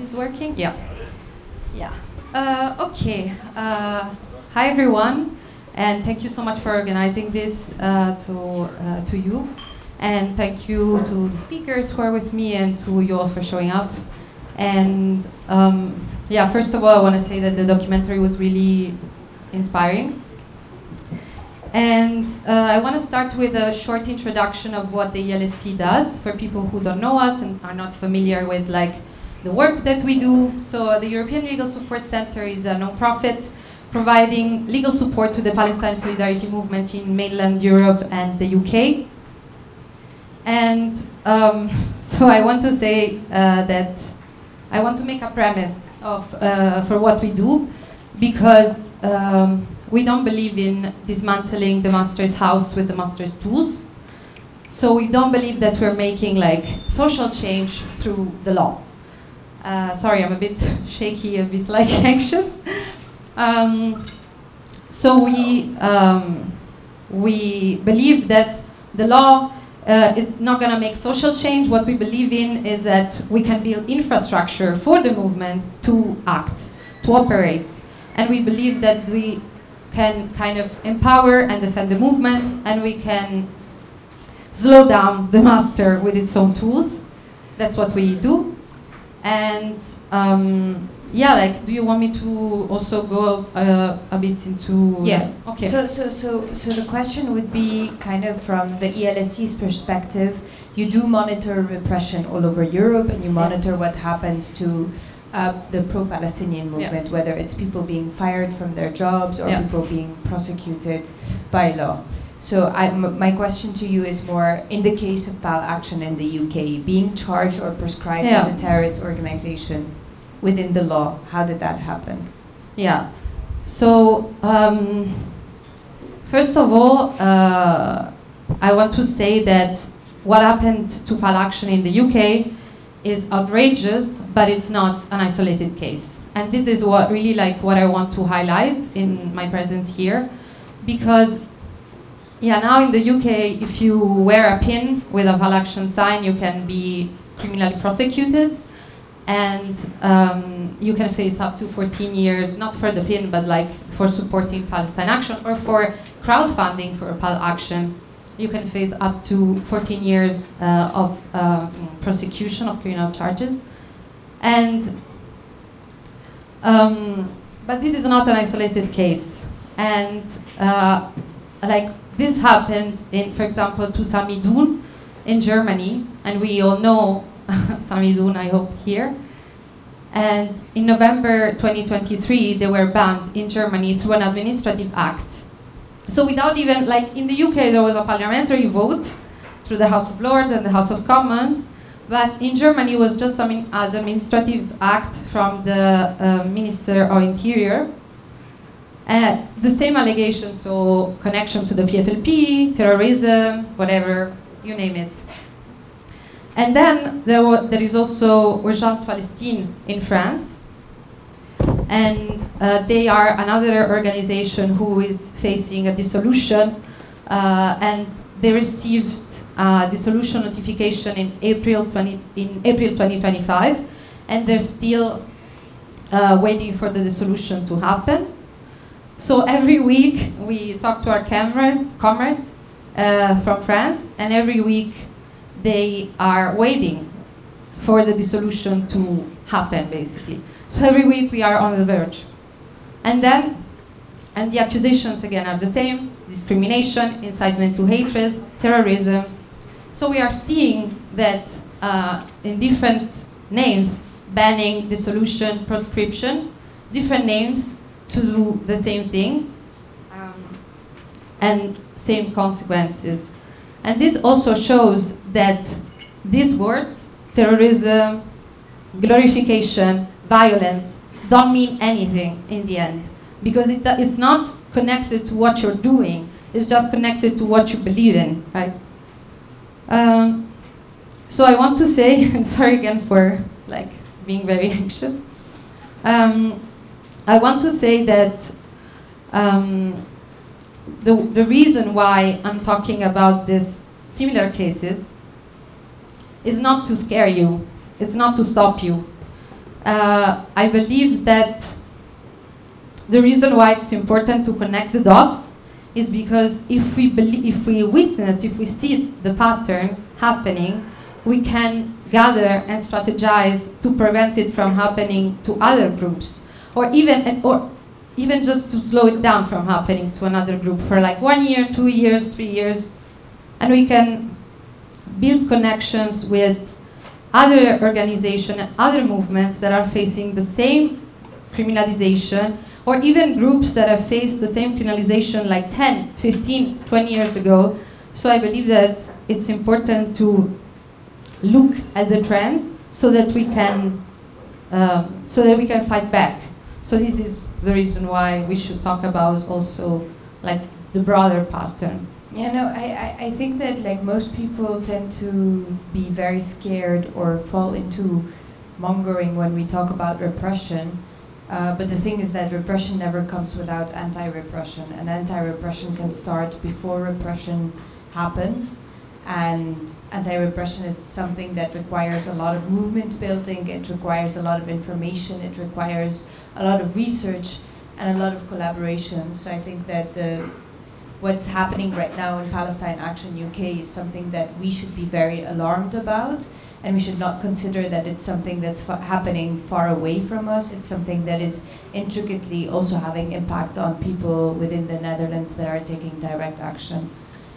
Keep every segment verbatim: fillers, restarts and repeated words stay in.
is working? Yeah. Yeah. Uh, okay. Uh, hi, everyone. And thank you so much for organizing this uh, to, uh, to you. And thank you to the speakers who are with me and to you all for showing up. And um, yeah, first of all, I want to say that the documentary was really inspiring. And uh, I want to start with a short introduction of what the E L S T does for people who don't know us and are not familiar with like the work that we do. So the European Legal Support Center is a non-profit providing legal support to the Palestine Solidarity Movement in mainland Europe and the U K. And um, so I want to say uh, that I want to make a premise of, uh, for what we do, because um, we don't believe in dismantling the master's house with the master's tools. So we don't believe that we're making like social change through the law. Uh, sorry, I'm a bit shaky, a bit like anxious. Um, so we, um, we believe that the law uh, is not going to make social change. What we believe in is that we can build infrastructure for the movement to act, to operate. And we believe that we can kind of empower and defend the movement, and we can slow down the master with its own tools. That's what we do. And um, yeah, like, do you want me to also go uh, a bit into? Yeah. Okay. So, so, so, so the question would be kind of from the E L S T's perspective. You do monitor repression all over Europe, and you monitor yeah. what happens to Uh, the pro-Palestinian movement, yeah. whether it's people being fired from their jobs or yeah. people being prosecuted by law. So I, m my question to you is more, in the case of Pal Action in the U K, being charged or prescribed yeah. as a terrorist organization within the law, how did that happen? Yeah. So, um, first of all, uh, I want to say that what happened to Pal Action in the U K is outrageous, but it's not an isolated case. And this is what really like what I want to highlight in my presence here, because yeah, now in the U K, if you wear a pin with a Pal Action sign, you can be criminally prosecuted, and um, you can face up to fourteen years, not for the pin, but like for supporting Palestine Action or for crowdfunding for Pal Action. You can face up to fourteen years uh, of uh, prosecution of criminal charges. And, um, but this is not an isolated case. And uh, like this happened in, for example, to Sami Doun in Germany, and we all know Sami Doun, I hope, here. And in November twenty twenty-three, they were banned in Germany through an administrative act. So without even, like in the U K, there was a parliamentary vote through the House of Lords and the House of Commons, but in Germany it was just an administrative act from the uh, Minister of Interior. Uh, the same allegations, so connection to the P F L P, terrorism, whatever, you name it. And then there, there is also Urgence Palestine in France. And uh, they are another organization who is facing a dissolution, uh, and they received a dissolution notification in April twenty in April twenty twenty-five, and they're still uh, waiting for the dissolution to happen. So every week we talk to our cameras, comrades uh, from France, and every week they are waiting for the dissolution to happen, basically. So every week we are on the verge. And then, and the accusations again are the same: discrimination, incitement to hatred, terrorism. So we are seeing that uh, in different names, banning, dissolution, proscription, different names to do the same thing, um, and same consequences. And this also shows that these words, terrorism, glorification, violence, don't mean anything in the end, because it, it's not connected to what you're doing, it's just connected to what you believe in, right? Um, so I want to say, sorry again for like being very anxious, um, I want to say that um, the, the reason why I'm talking about these similar cases is not to scare you, it's not to stop you. uh, I believe that the reason why it's important to connect the dots is because if we believe, if we witness, if we see the pattern happening, we can gather and strategize to prevent it from happening to other groups, or even or even just to slow it down from happening to another group for like one year, two years, three years, and we can build connections with other organizations and other movements that are facing the same criminalization, or even groups that have faced the same criminalization like ten, fifteen, twenty years ago. So I believe that it's important to look at the trends so that we can um, so that we can fight back. So this is the reason why we should talk about also like the broader pattern. Yeah, no, I, I, I think that like most people tend to be very scared or fall into mongering when we talk about repression. Uh, but the thing is that repression never comes without anti-repression, and anti-repression can start before repression happens. And anti-repression is something that requires a lot of movement building, it requires a lot of information, it requires a lot of research and a lot of collaboration. So I think that the, what's happening right now in Palestine Action U K is something that we should be very alarmed about, and we should not consider that it's something that's fa- happening far away from us. It's something that is intricately also having impact on people within the Netherlands that are taking direct action.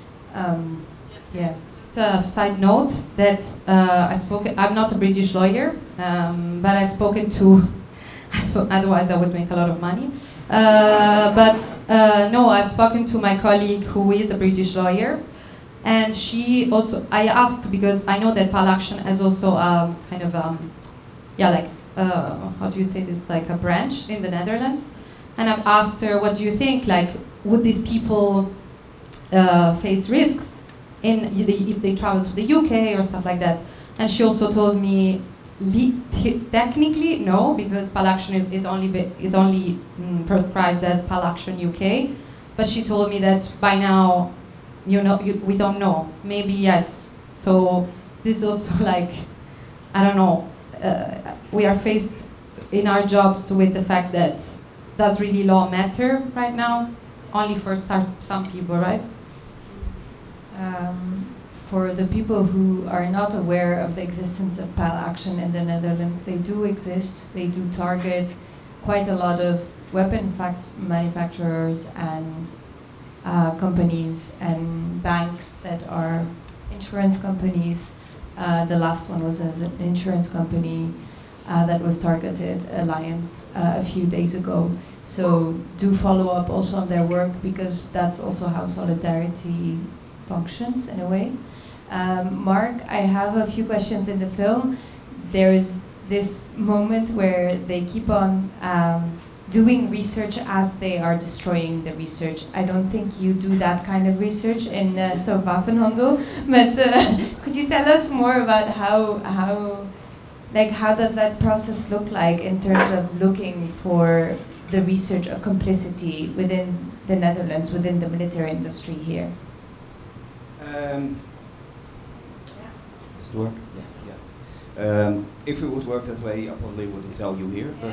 Um, Yeah. Just a side note that uh, I spoke. I'm not a British lawyer, um, but I've spoken to. I sp- otherwise, I would make a lot of money. Uh, but uh, no, I've spoken to my colleague who is a British lawyer, and she also. I asked because I know that Pal Action has also um, kind of um, yeah, like uh, how do you say this? Like a branch in the Netherlands, and I've asked her, what do you think? Like, would these people uh, face risks in if they travel to the U K or stuff like that? And she also told me, le- technically no, because Pal Action is, is only be, is only mm, prescribed as Pal Action U K. But she told me that by now, you know, you, we don't know. Maybe yes. So this is also like, I don't know. Uh, we are faced in our jobs with the fact that does really law matter right now? Only for start, some people, right? Um, for the people who are not aware of the existence of Pal Action in the Netherlands, they do exist. They do target quite a lot of weapon fact- manufacturers and uh, companies and banks that are insurance companies. Uh, the last one was as an insurance company uh, that was targeted, Alliance, uh, a few days ago. So do follow up also on their work, because that's also how solidarity functions in a way. Um, Mark, I have a few questions in the film. There is this moment where they keep on um, doing research as they are destroying the research. I don't think you do that kind of research in uh, Stop Wapenhandel, but uh, could you tell us more about how, how, like, how does that process look like in terms of looking for the research of complicity within the Netherlands, within the military industry here? Um, does it work? Yeah, yeah. Um, if it would work that way, I probably wouldn't tell you here. But,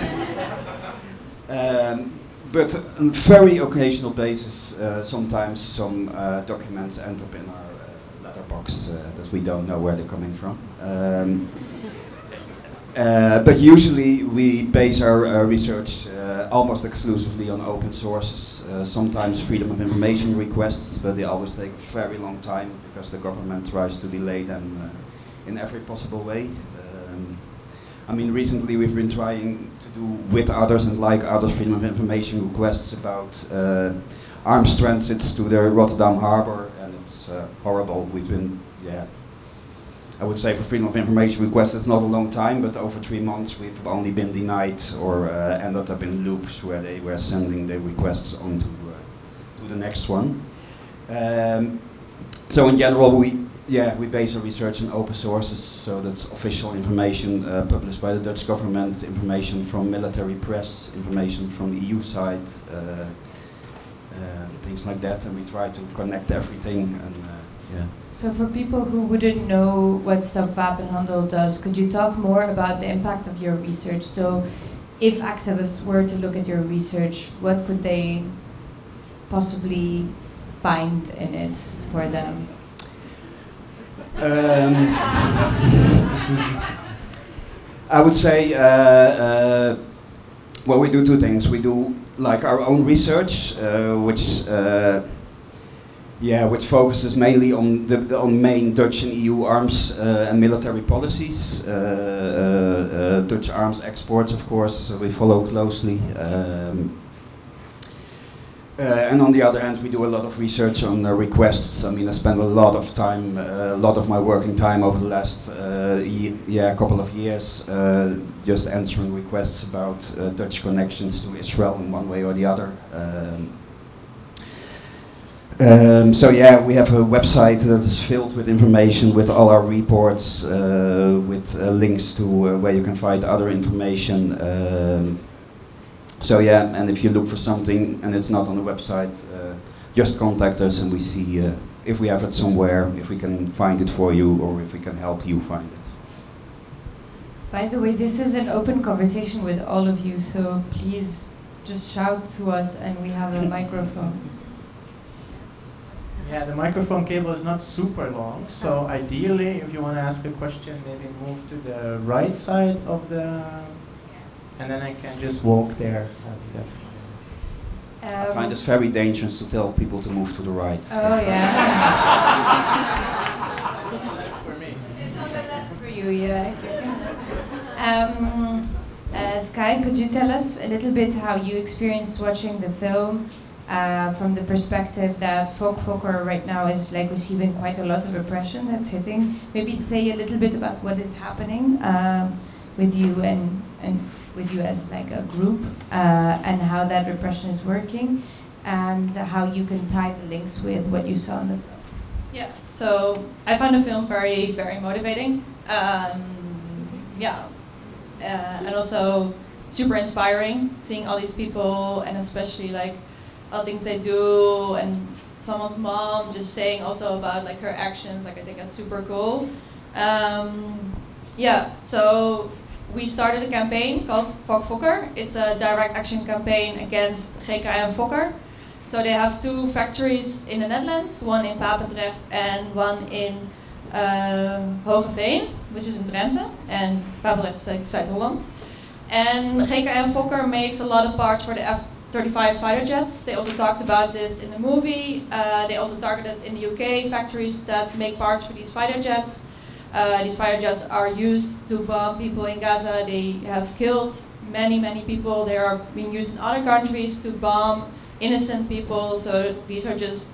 uh, um, but on a very occasional basis, uh, sometimes some uh, documents end up in our uh, letterbox uh, that we don't know where they're coming from. Um, Uh, but usually we base our uh, research uh, almost exclusively on open sources, uh, sometimes freedom of information requests, but they always take a very long time because the government tries to delay them uh, in every possible way. Um, I mean, recently we've been trying to do with others and like others freedom of information requests about uh, arms transits to the Rotterdam harbor, and it's uh, horrible. We've been, yeah, I would say for freedom of information requests it's not a long time, but over three months we've only been denied or uh, ended up in loops where they were sending the requests on to, uh, to the next one. Um, so in general, we yeah we base our research on open sources, so that's official information uh, published by the Dutch government, information from military press, information from the E U side, uh, uh, things like that, and we try to connect everything and uh, yeah. So for people who wouldn't know what Stop Wapenhandel does, could you talk more about the impact of your research? So if activists were to look at your research, what could they possibly find in it for them? Um, I would say, uh, uh, well, we do two things. We do like our own research, uh, which, uh, yeah, which focuses mainly on the, the on main Dutch and E U arms uh, and military policies. Uh, uh, uh, Dutch arms exports, of course, we follow closely. Um, Uh, and on the other hand, we do a lot of research on uh, requests. I mean, I spend a lot of time, uh, a lot of my working time over the last uh, ye yeah, couple of years, uh, just answering requests about uh, Dutch connections to Israel in one way or the other. Um, um, so yeah, we have a website that is filled with information, with all our reports, uh, with uh, links to uh, where you can find other information. Um, So yeah, and if you look for something and it's not on the website, uh, just contact us and we see uh, if we have it somewhere, if we can find it for you, or if we can help you find it. By the way, this is an open conversation with all of you, so please just shout to us and we have a microphone. Yeah, the microphone cable is not super long, so ideally, if you want to ask a question, maybe move to the right side of the... And then I can just walk there. Um, I find it very dangerous to tell people to move to the right. Oh yeah. For me. It's on the left for you, yeah. um, uh, Sky, could you tell us a little bit how you experienced watching the film uh, from the perspective that Folk Fokker right now is like receiving quite a lot of repression that's hitting? Maybe say a little bit about what is happening um, with you and and. with you as like a group, uh, and how that repression is working, and how you can tie the links with what you saw in the film. Yeah, so I found the film very, very motivating. Um, yeah, uh, and also super inspiring, seeing all these people, and especially like all the things they do, and someone's mom just saying also about like her actions. Like I think that's super cool. Um, yeah, so. We started a campaign called Folk Fokker. It's a direct action campaign against G K M Fokker. So they have two factories in the Netherlands, one in Papendrecht and one in uh, Hogeveen, which is in Drenthe, and Papendrecht is like Zuid-Holland. And G K M Fokker makes a lot of parts for the F thirty-five fighter jets. They also talked about this in the movie. Uh, they also targeted in the U K factories that make parts for these fighter jets. Uh, these fighter jets are used to bomb people in Gaza. They have killed many, many people. They are being used in other countries to bomb innocent people. So these are just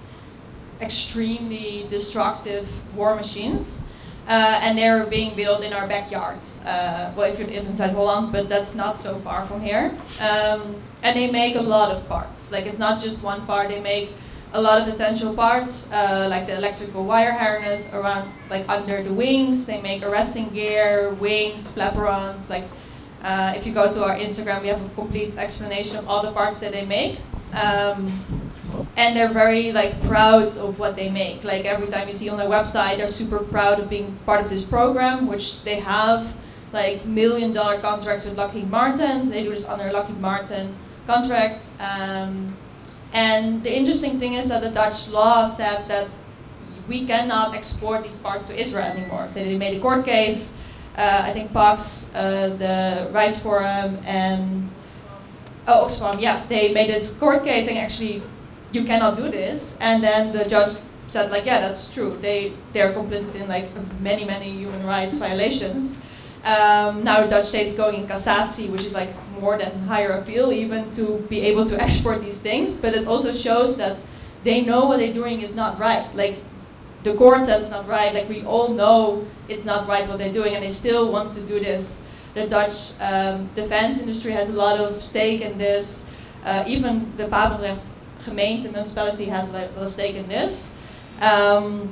extremely destructive war machines. Uh, and they're being built in our backyard. Uh, well, if you live in Zuid-Holland, but that's not so far from here. Um, and they make a lot of parts. Like it's not just one part. They make a lot of essential parts, uh, like the electrical wire harness around, like under the wings. They make arresting gear, wings, flaperons. Like, uh, if you go to our Instagram, we have a complete explanation of all the parts that they make. Um, and they're very like proud of what they make. Like every time you see on their website, they're super proud of being part of this program, which they have like million dollar contracts with Lockheed Martin. They do this under Lockheed Martin contract. Um, And the interesting thing is that the Dutch law said that we cannot export these parts to Israel anymore. So they made a court case. Uh, I think Pax, uh, the Rights Forum, and oh, Oxfam, yeah, they made this court case saying actually you cannot do this. And then the judge said like, yeah, that's true. They they're complicit in like many many human rights violations. Um, now the Dutch state is going in cassatie, which is like more than higher appeal even to be able to export these things. But it also shows that they know what they're doing is not right. Like the court says it's not right. Like we all know it's not right what they're doing, and they still want to do this. The Dutch um, defense industry has a lot of stake in this. Uh, even the Papendrecht gemeente municipality has a lot of stake in this. Um,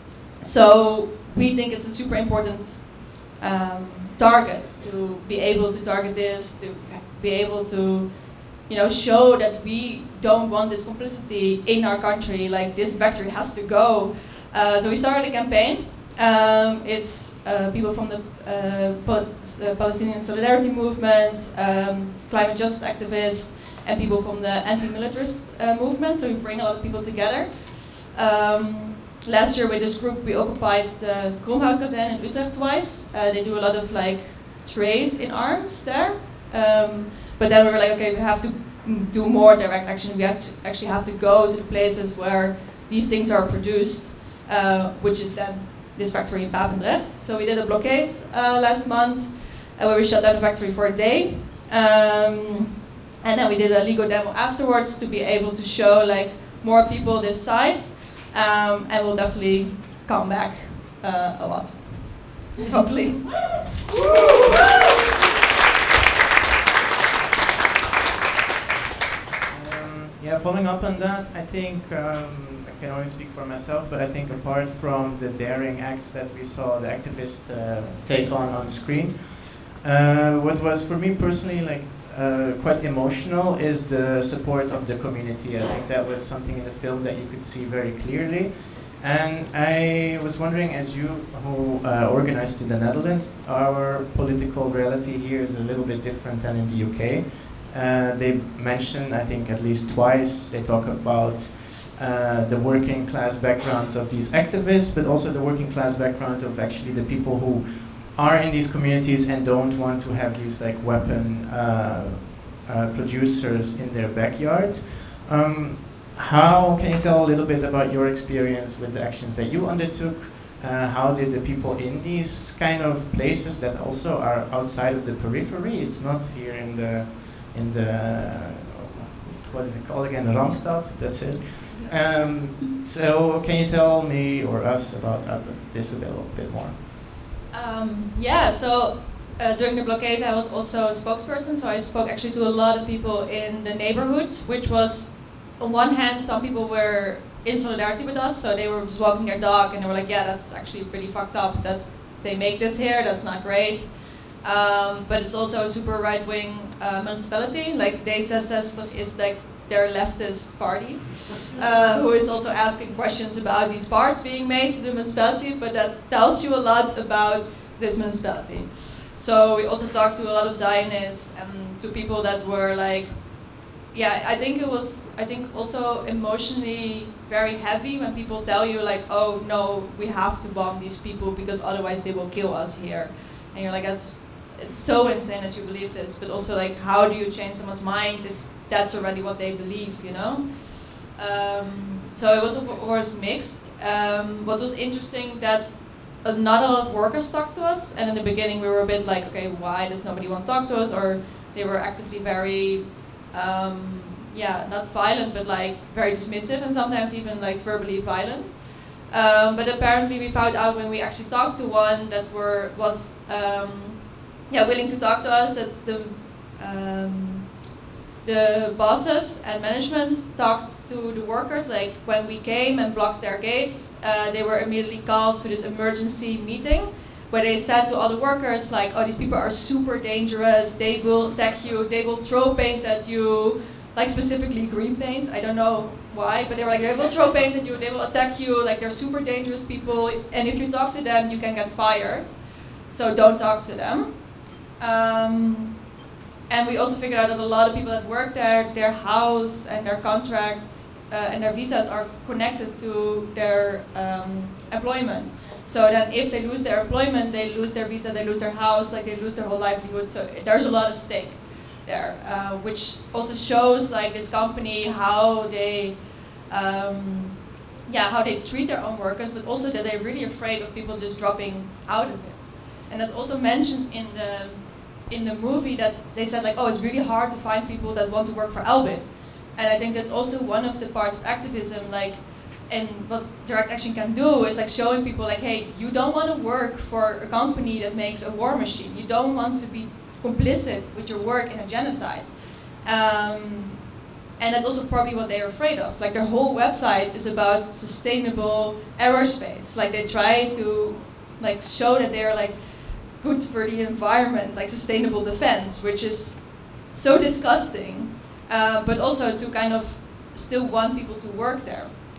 so we think it's a super important um, target to be able to target this, to be able to, you know, show that we don't want this complicity in our country. Like this factory has to go. Uh, so we started a campaign. Um, it's uh, people from the uh, Pal- uh, Palestinian Solidarity Movement, um, climate justice activists, and people from the anti-militarist uh, movement. So we bring a lot of people together. Um, last year with this group we occupied the Kromhoutkazerne in Utrecht twice. Uh, they do a lot of like trade in arms there. Um, but then we were like, okay, we have to do more direct action. We have to actually have to go to the places where these things are produced, uh, which is then this factory in Papendrecht. So we did a blockade uh, last month, uh, where we shut down the factory for a day. Um, and then we did a legal demo afterwards to be able to show like more people this site. Um, and we'll definitely come back uh, a lot, hopefully. Um, yeah, following up on that, I think um, I can only speak for myself, but I think apart from the daring acts that we saw the activists uh, take on on screen, uh, what was for me personally like uh, quite emotional is the support of the community. I think that was something in the film that you could see very clearly. And I was wondering, as you who uh, organized in the Netherlands, our political reality here is a little bit different than in the U K. Uh, they mention, I think at least twice, they talk about uh, the working class backgrounds of these activists, but also the working class background of actually the people who are in these communities and don't want to have these like weapon uh, uh, producers in their backyard. Um, how can you tell a little bit about your experience with the actions that you undertook? Uh, how did the people in these kind of places that also are outside of the periphery, it's not here in the in the, what is it called again, Randstad, that's it. Um, so can you tell me or us about uh, this a little bit more? Um, yeah, so uh, during the blockade I was also a spokesperson, so I spoke actually to a lot of people in the neighborhoods, which was, on one hand, some people were in solidarity with us, so they were just walking their dog and they were like, yeah, that's actually pretty fucked up that they make this here, that's not great. Um, but it's also a super right-wing uh, municipality, like D sixty-zestig is like their leftist party, uh, who is also asking questions about these parts being made to the municipality, but that tells you a lot about this municipality. So we also talked to a lot of Zionists and to people that were like, yeah, I think it was, I think also emotionally very heavy when people tell you like, oh no, we have to bomb these people because otherwise they will kill us here. And you're like, that's, it's so insane that you believe this, but also like, how do you change someone's mind if that's already what they believe, you know? Um, so it was of course mixed. Um, what was interesting that uh, not a lot of workers talked to us, and in the beginning we were a bit like, okay, why does nobody want to talk to us? Or they were actively very, um, yeah, not violent, but like very dismissive and sometimes even like verbally violent. Um, but apparently we found out when we actually talked to one that were was um, yeah willing to talk to us, that the um, the bosses and management talked to the workers, like when we came and blocked their gates, uh, they were immediately called to this emergency meeting where they said to all the workers like, oh, these people are super dangerous, they will attack you, they will throw paint at you, like specifically green paint, I don't know why, but they were like, they will throw paint at you, they will attack you, like they're super dangerous people, and if you talk to them you can get fired, so don't talk to them. Um, and we also figured out that a lot of people that work there, their house and their contracts uh, and their visas are connected to their um, employment. So then if they lose their employment, they lose their visa, they lose their house, like they lose their whole livelihood, so there's a lot of stake there, uh, which also shows like this company how they, um, yeah, how they treat their own workers, but also that they're really afraid of people just dropping out of it. And that's also mentioned in the in the movie, that they said like, oh, it's really hard to find people that want to work for Elbit, and I think that's also one of the parts of activism, like, and what direct action can do is like showing people like, hey, you don't want to work for a company that makes a war machine. You don't want to be complicit with your work in a genocide. Um, and that's also probably what they're afraid of. Like their whole website is about sustainable aerospace. Like they try to like show that they're like good for the environment, like sustainable defense, which is so disgusting, uh, but also to kind of still want people to work there.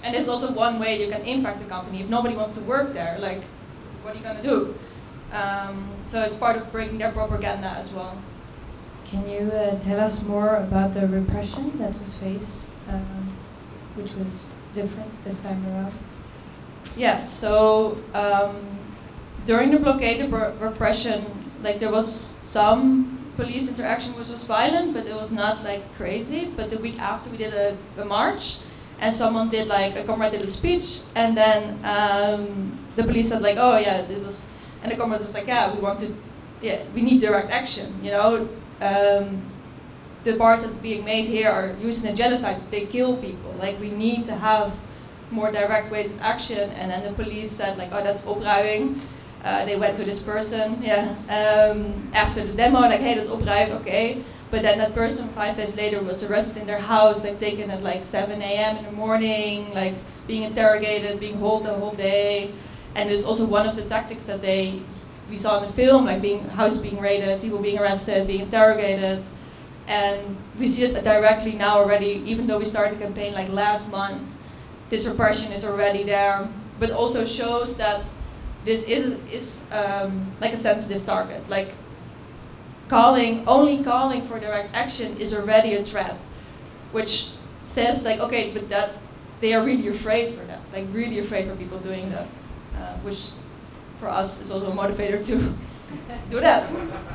and it's also one way you can impact the company. If nobody wants to work there, like, what are you gonna do? Um, so it's part of breaking their propaganda as well. Can you uh, tell us more about the repression that was faced, um, which was different this time around? Yeah, so um, during the blockade, the br- repression, like there was some police interaction which was violent, but it was not like crazy. But the week after we did a, a march, and someone did like, a comrade did a speech, and then um, the police said like, oh yeah, it was, and the comrade was like, yeah, we want to, yeah, we need direct action, you know. Um, the bars that are being made here are used in a genocide, they kill people, like we need to have more direct ways of action. And then the police said like, oh, that's opruiming. Uh, they went to this person, yeah, um, after the demo, like, hey, that's opruiming, okay. But then that person five days later was arrested in their house, like taken at like seven a m in the morning, like being interrogated, being held the whole day. And it's also one of the tactics that they, we saw in the film, like being house being raided, people being arrested, being interrogated. And we see it directly now already, even though we started the campaign like last month, this repression is already there, but also shows that this is, is um, like a sensitive target. Like calling, only calling for direct action is already a threat, which says like, okay, but that they are really afraid for that, like really afraid for people doing that, uh, which for us is also a motivator to do that.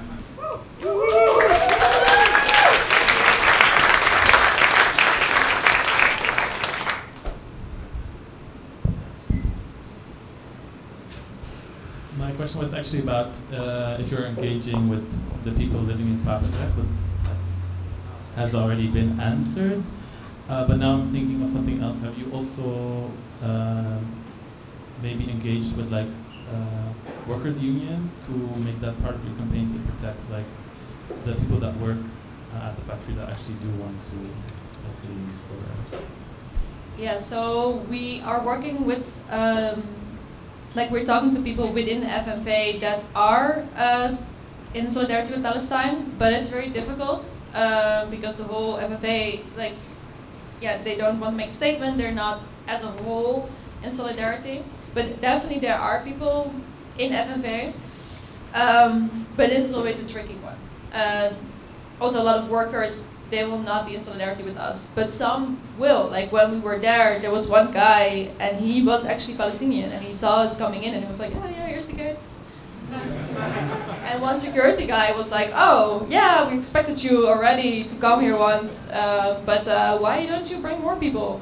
My question was actually about uh, if you're engaging with the people living in Papendrecht, but that has already been answered. Uh, but now I'm thinking of something else. Have you also uh, maybe engaged with like uh, workers' unions to make that part of your campaign to protect like the people that work uh, at the factory that actually do want to like, leave? Or, uh, Yeah, so we are working with. Um, Like we're talking to people within the F N V that are uh, in solidarity with Palestine, but it's very difficult uh, because the whole F N V, like, yeah, they don't want to make a statement. They're not as a whole in solidarity, but definitely there are people in F N V. Um, but it is always a tricky one. Uh, also, a lot of workers, they will not be in solidarity with us, but some will. Like when we were there, there was one guy, and he was actually Palestinian, and he saw us coming in, and he was like, yeah, yeah, here's the gates. And one security guy was like, oh, yeah, we expected you already to come here once, uh, but uh, why don't you bring more people?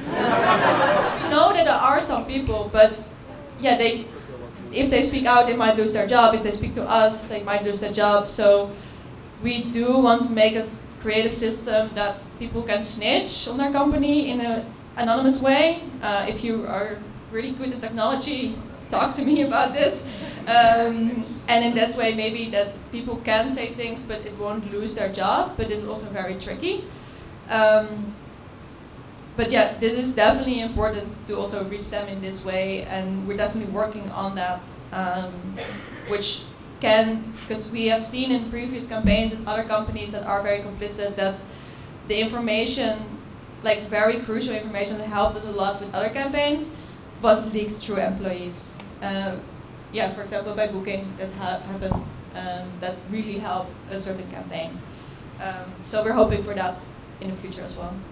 We know that there are some people, but yeah, they, if they speak out, they might lose their job. If they speak to us, they might lose their job. So we do want to make us create a system that people can snitch on their company in an anonymous way. Uh, if you are really good at technology, talk to me about this. Um, and in that way, maybe that people can say things, but it won't lose their job. But this is also very tricky. Um, but yeah, this is definitely important to also reach them in this way, and we're definitely working on that, um, which can, because we have seen in previous campaigns and other companies that are very complicit, that the information, like very crucial information that helped us a lot with other campaigns, was leaked through employees. Uh, yeah, for example, by Booking, that ha- happened, um, that really helped a certain campaign. Um, so we're hoping for that in the future as well.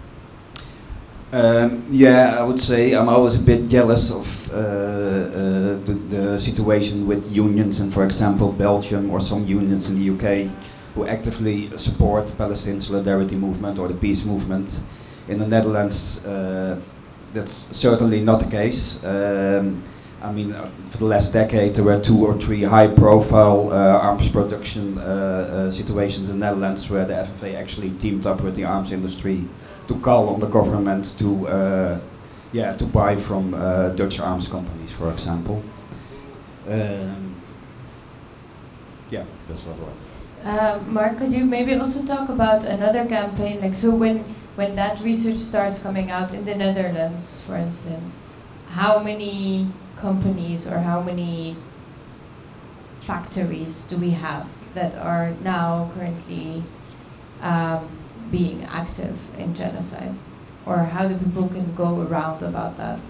Um, yeah, I would say I'm always a bit jealous of uh, uh, the, the situation with unions in, for example, Belgium or some unions in the U K who actively support the Palestinian Solidarity Movement or the peace movement. In the Netherlands, uh, that's certainly not the case. Um, I mean, uh, for the last decade there were two or three high-profile uh, arms production uh, uh, situations in the Netherlands where the F N V actually teamed up with the arms industry to call on the government to, uh, yeah, to buy from uh, Dutch arms companies, for example. Um, yeah, that's what I want. Uh, Mark, could you maybe also talk about another campaign? Like, so when when that research starts coming out in the Netherlands, for instance, how many companies or how many factories do we have that are now currently um, being active in genocide or how do people can go around about that?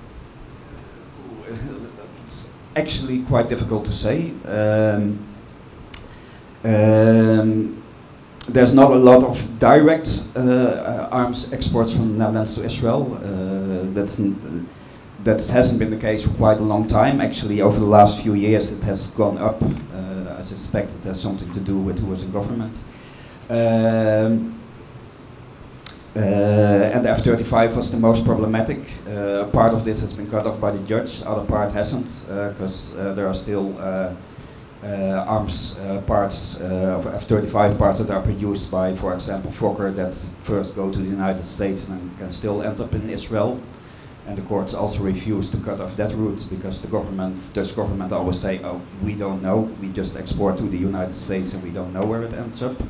It's actually quite difficult to say. Um, um, there's not a lot of direct uh, arms exports from the Netherlands to Israel. Uh, that's n- that hasn't been the case for quite a long time. Actually, over the last few years, it has gone up. Uh, I suspect it has something to do with who was in government. Um, Uh, and the F thirty-five was the most problematic. Uh, part of this has been cut off by the judge, other part hasn't, because uh, uh, there are still uh, uh, arms uh, parts uh, of F thirty-five parts that are produced by, for example, Fokker, that first go to the United States and then can still end up in Israel. And the courts also refused to cut off that route because the government, Dutch government, always say, "Oh, we don't know. We just export to the United States and we don't know where it ends up."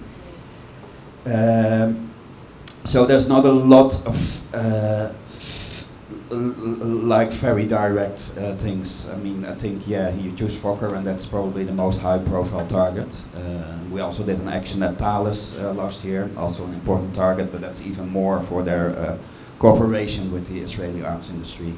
Um, So there's not a lot of uh, f- l- l- like very direct uh, things. I mean, I think yeah, you choose Fokker, and that's probably the most high-profile target. Uh, we also did an action at Thales uh, last year, also an important target, but that's even more for their uh, cooperation with the Israeli arms industry.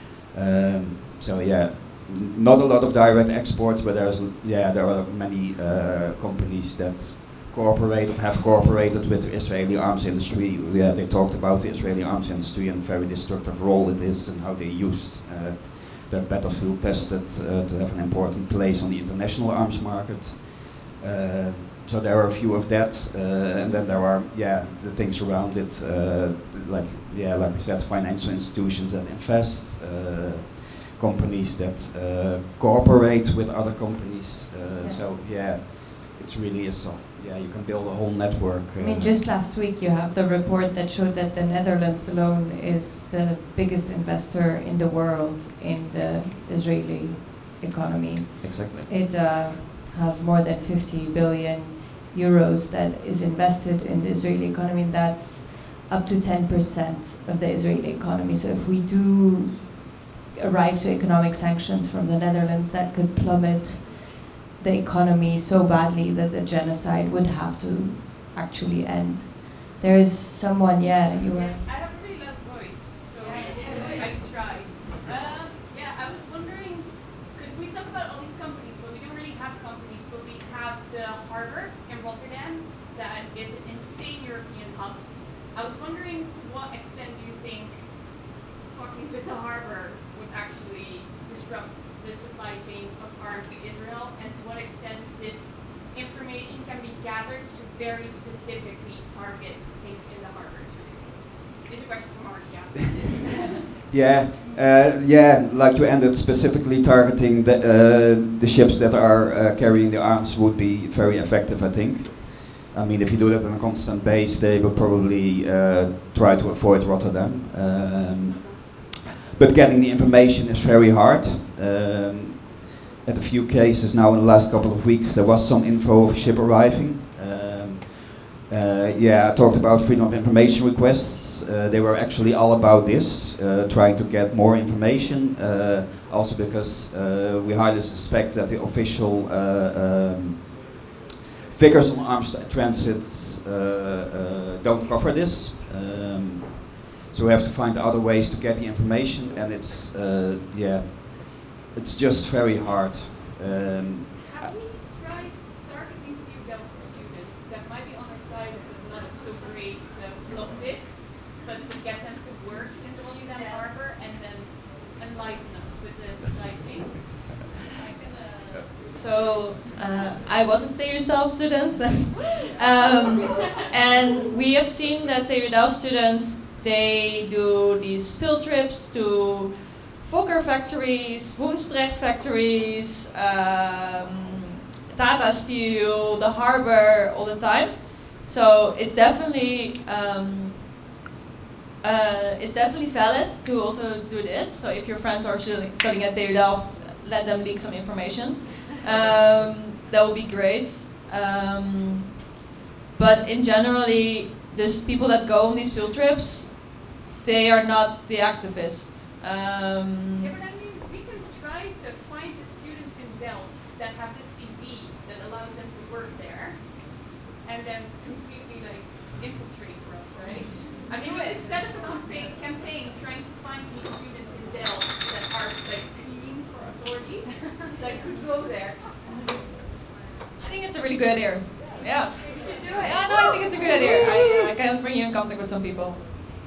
Um, so yeah, n- not a lot of direct exports, but there's yeah, there are many uh, companies that cooperate or have cooperated with the Israeli arms industry. Yeah, they talked about the Israeli arms industry and the very destructive role it is and how they use uh, their battlefield tested uh, to have an important place on the international arms market. Uh, so there are a few of that, uh, and then there are yeah the things around it, uh, like yeah like we said, financial institutions that invest, uh, companies that uh, cooperate with other companies. Uh, Yeah. So yeah, it's really a so. Yeah, you can build a whole network. Uh, I mean, just last week you have the report that showed that the Netherlands alone is the biggest investor in the world in the Israeli economy. exactly. It uh, has more than fifty billion euros that is invested in the Israeli economy, and that's up to ten percent of the Israeli economy. So if we do arrive to economic sanctions from the Netherlands, that could plummet the economy so badly that the genocide would have to actually end. There is someone, yeah, you were. I have a really loud voice, so I can try. Um, yeah, I was wondering, because we talk about all these companies, but we don't really have companies, but we have the harbor in Rotterdam that is an insane European hub. I was wondering to what extent do you think fucking with the harbor would actually disrupt the supply chain of arms to Israel, and to what extent this information can be gathered to very specifically target things in the harbor. It's a question for Mark, yeah. Yeah, uh, yeah. Like you ended, specifically targeting the uh, the ships that are uh, carrying the arms would be very effective, I think. I mean, if you do that on a constant base, they will probably uh, try to avoid Rotterdam. Um, But getting the information is very hard. Um, at a few cases now in the last couple of weeks, there was some info of a ship arriving. Um, uh, yeah, I talked about freedom of information requests. Uh, they were actually all about this, uh, trying to get more information. Uh, also because uh, we highly suspect that the official uh, um, figures on arms transits uh, uh, don't cover this. Um, So we have to find other ways to get the information, and it's uh, yeah, it's just very hard. Um, Have we tried targeting to Delft students that might be on our side because not so great uh, plot bits, but to get them to work in Rotterdam Yeah. Harbor and then enlighten us with the supply chain? I can, uh, So uh, I was a T U Delft student, um, and we have seen that T U Delft students, they do these field trips to Fokker factories, Woensdrecht factories, um, Tata Steel, the harbor all the time. So it's definitely um, uh, it's definitely valid to also do this. So if your friends are studying, studying at T U Delft, let them leak some information. Um, that would be great. Um, but in generally, there's people that go on these field trips. They are not the activists. Um, yeah, but I mean, we can try to find the students in Delft that have the C V that allows them to work there, and then completely like infiltrate for us, right? I mean, we could set up a campaign, could go there. I think it's a really good idea. Yeah. You should do it. Yeah, no, I think it's a good idea. I, I can bring you in contact with some people.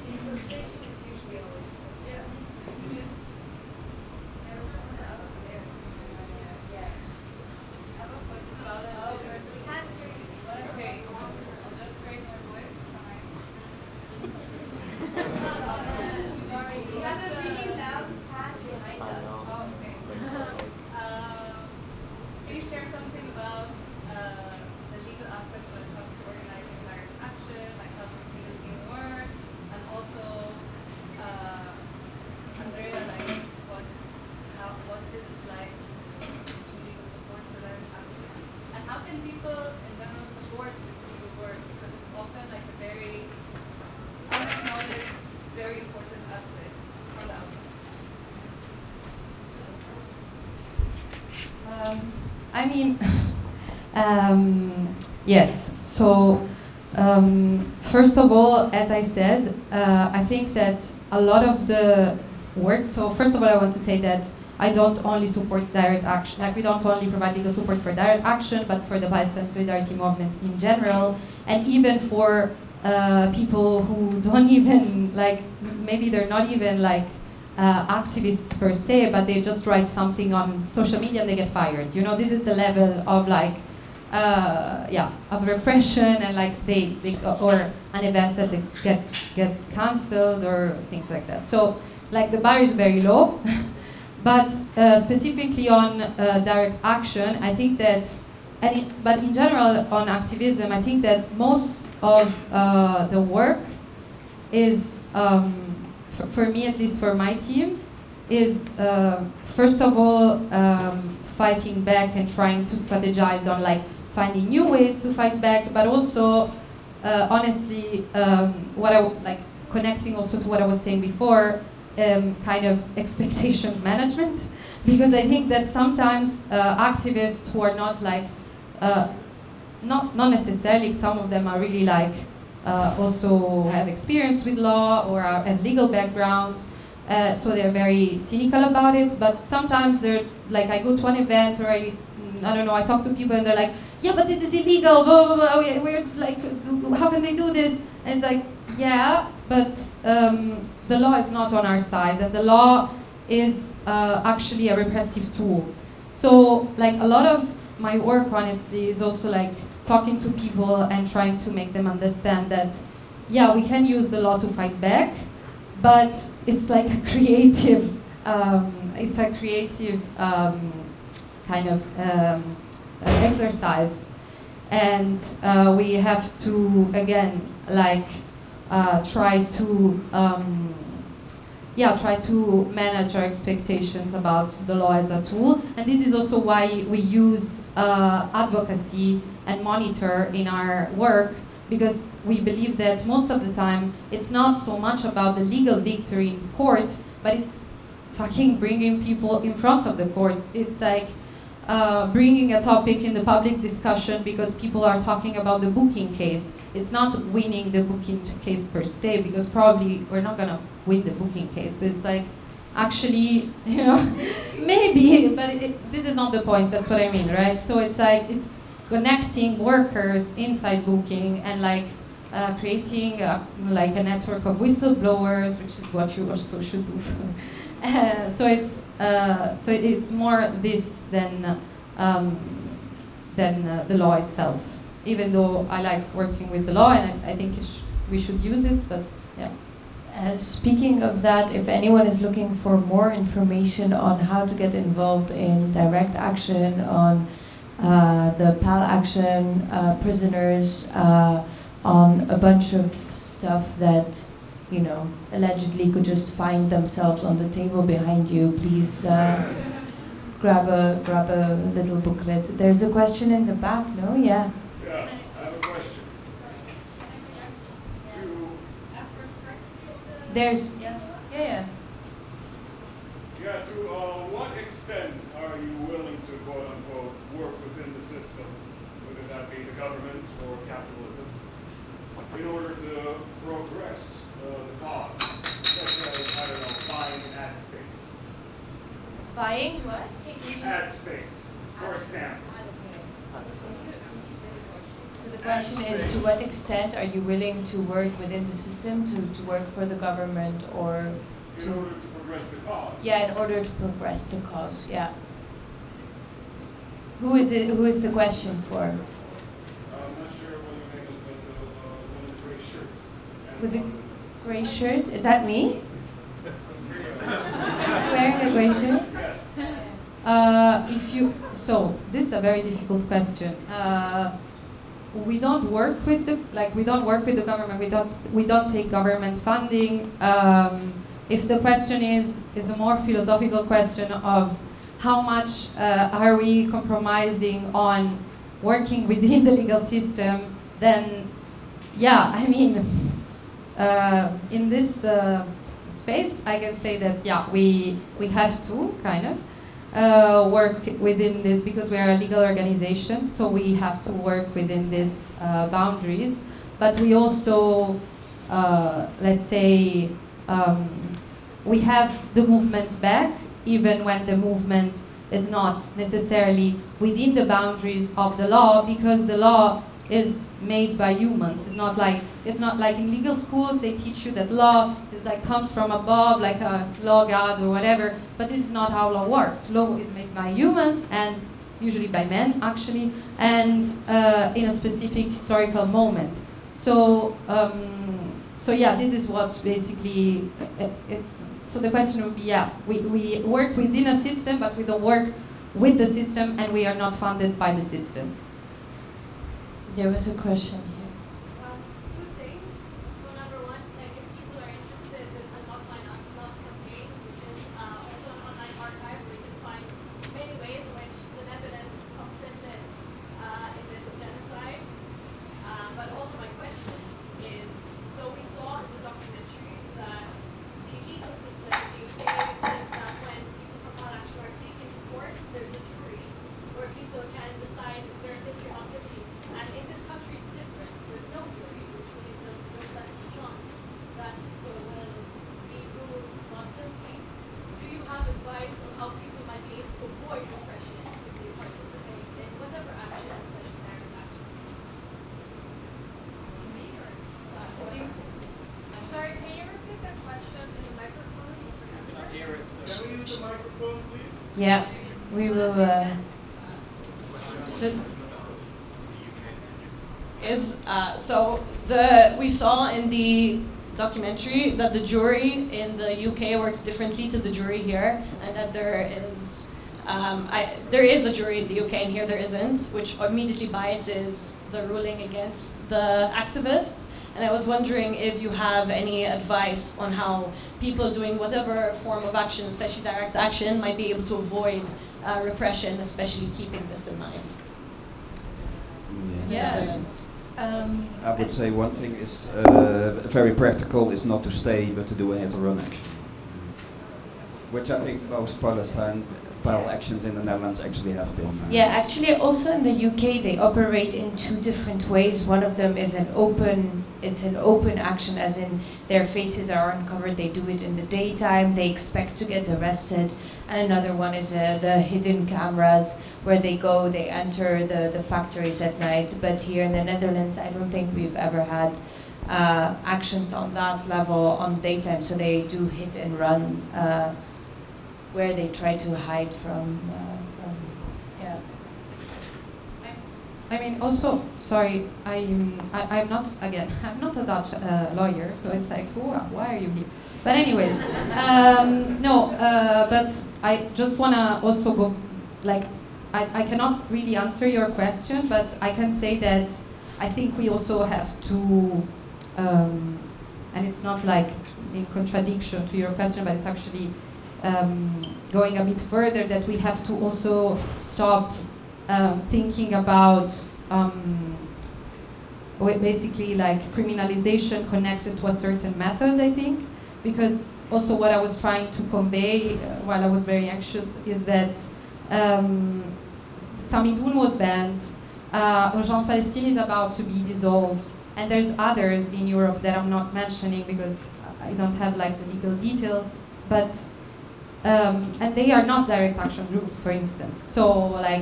I mean, um, yes. So, um, first of all, as I said, uh, I think that a lot of the work. So, first of all, I want to say that I don't only support direct action. Like, we don't only provide legal support for direct action, but for the Palestine Solidarity Movement in general, and even for uh, people who don't even like. Maybe they're not even like. Uh, activists per se, but they just write something on social media and they get fired. You know, this is the level of like, uh, yeah, of repression and like they, they or an event that they get gets cancelled or things like that. So, like the bar is very low, but uh, specifically on uh, direct action, I think that, and it, but in general on activism, I think that most of uh, the work is. Um, For me, at least for my team, is uh, first of all um, fighting back and trying to strategize on like finding new ways to fight back, but also uh, honestly, um, what I like connecting also to what I was saying before, um, kind of expectations management, because I think that sometimes uh, activists who are not like, uh, not not necessarily, some of them are really like. Uh, also have experience with law or are, have legal background, uh, so they're very cynical about it. But sometimes they're like, I go to an event or I, I don't know, I talk to people and they're like, yeah, but this is illegal. Blah, blah, blah. We're like, how can they do this? And it's like, yeah, but um, the law is not on our side, and the law is uh, actually a repressive tool. So like a lot of my work, honestly, is also like. Talking to people and trying to make them understand that, yeah, we can use the law to fight back, but it's like a creative, um, it's a creative um, kind of um, exercise, and uh, we have to again like uh, try to, um, yeah, try to manage our expectations about the law as a tool, and this is also why we use uh, advocacy. And monitor in our work, because we believe that most of the time it's not so much about the legal victory in court, but it's fucking bringing people in front of the court. It's like uh, bringing a topic in the public discussion because people are talking about the booking case. It's not winning the booking case per se, because probably we're not gonna win the booking case, but it's like actually, you know, maybe, but it, it, this is not the point, that's what I mean, right? So it's like, it's connecting workers inside booking and like uh, creating a, like a network of whistleblowers, which is what you also should do. uh, so it's uh, so it's more this than um, than uh, the law itself. Even though I like working with the law and I, I think it sh we should use it, but yeah. Uh, speaking of that, if anyone is looking for more information on how to get involved in direct action, on Uh, the PAL action, uh, prisoners, uh, on a bunch of stuff that, you know, allegedly could just find themselves on the table behind you, please uh, grab a grab a little booklet. There's a question in the back, no? Yeah. Yeah, I have a question. There's, yeah, yeah, yeah. Yeah, to uh, what extent are you willing to, quote unquote, work within the system, whether that be the government or capitalism, in order to progress uh, the cause, such as, I don't know, buying ad space? Buying what? Ad space. For example. So the question is, to what extent are you willing to work within the system, to, to work for the government, or In to... order to progress the cause. Yeah, in order to progress the cause, yeah. Who is it, who is the question for? I'm not sure whether you're famous, but the uh, one in the gray shirt. And With the one- gray shirt? Is that me? Wearing a gray shirt? Yes. Uh, if you so this is a very difficult question. Uh, we don't work with the like we don't work with the government. We don't we don't take government funding. Um, if the question is is a more philosophical question of how much uh, are we compromising on working within the legal system, then yeah, I mean, uh, in this uh, space, I can say that yeah, we we have to kind of uh, work within this because we are a legal organization, so we have to work within these uh, boundaries. But we also, uh, let's say, um, we have the movement's back, even when the movement is not necessarily within the boundaries of the law, because the law is made by humans. It's not like it's not like in legal schools they teach you that law is like comes from above, like a law god or whatever. But this is not how law works. Law is made by humans and usually by men actually, and uh, in a specific historical moment. So um, so yeah, this is what basically. Uh, it, So the question would be, yeah, we, we work within a system, but we don't work with the system, and we are not funded by the system. There was a question here. Um, two things. So number one, like if people are interested, there's an online Onslaught campaign, which is uh, also an online archive where you can find many ways in which the Netherlands is complicit uh, in this genocide. Uh, but also my question is, so we saw in the documentary that the legal system in the U K is that when people from Al-Aqsa are taken to court, there's a jury where people can decide if they're guilty or not guilty. And in this country, it's different. There's no jury, which means there's, there's less chance that people will be ruled not guilty. Do you have advice on how people might be able to avoid repression if they participate in whatever action, especially direct actions? Me or uh, sorry, can you repeat that question in the microphone? Can we use the microphone, please? Yeah, we will. Uh, Should, Is uh, so the we saw in the documentary that the jury in the U K works differently to the jury here, and that there is um, I, there is a jury in the U K and here there isn't, which immediately biases the ruling against the activists. And I was wondering if you have any advice on how people doing whatever form of action, especially direct action, might be able to avoid uh, repression, especially keeping this in mind. yeah. Um, I would say one thing is uh, very practical is not to stay but to do a hit or run action, which I think most Palestine Pal actions in the Netherlands actually have been. Uh, Yeah, actually, also in the U K, they operate in two different ways. One of them is an open, it's an open action, as in their faces are uncovered. They do it in the daytime. They expect to get arrested. And another one is uh, the hidden cameras, where they go, they enter the, the factories at night. But here in the Netherlands, I don't think we've ever had uh, actions on that level on daytime. So they do hit and run. Uh, where they try to hide from, uh, from yeah. I mean, also, sorry, I'm, I, I'm not, again, I'm not a Dutch uh, lawyer, so it's like, who are, why are you here? But anyways, um, no, uh, but I just want to also go, like, I, I cannot really answer your question, but I can say that I think we also have to, um, and it's not like in contradiction to your question, but it's actually um, going a bit further, that we have to also stop Um, thinking about um, basically like criminalization connected to a certain method, I think, because also what I was trying to convey uh, while I was very anxious is that um, Samidoun was banned, uh, Urgence Palestine is about to be dissolved, and there's others in Europe that I'm not mentioning because I don't have like the legal details, but um, and they are not direct action groups, for instance. So like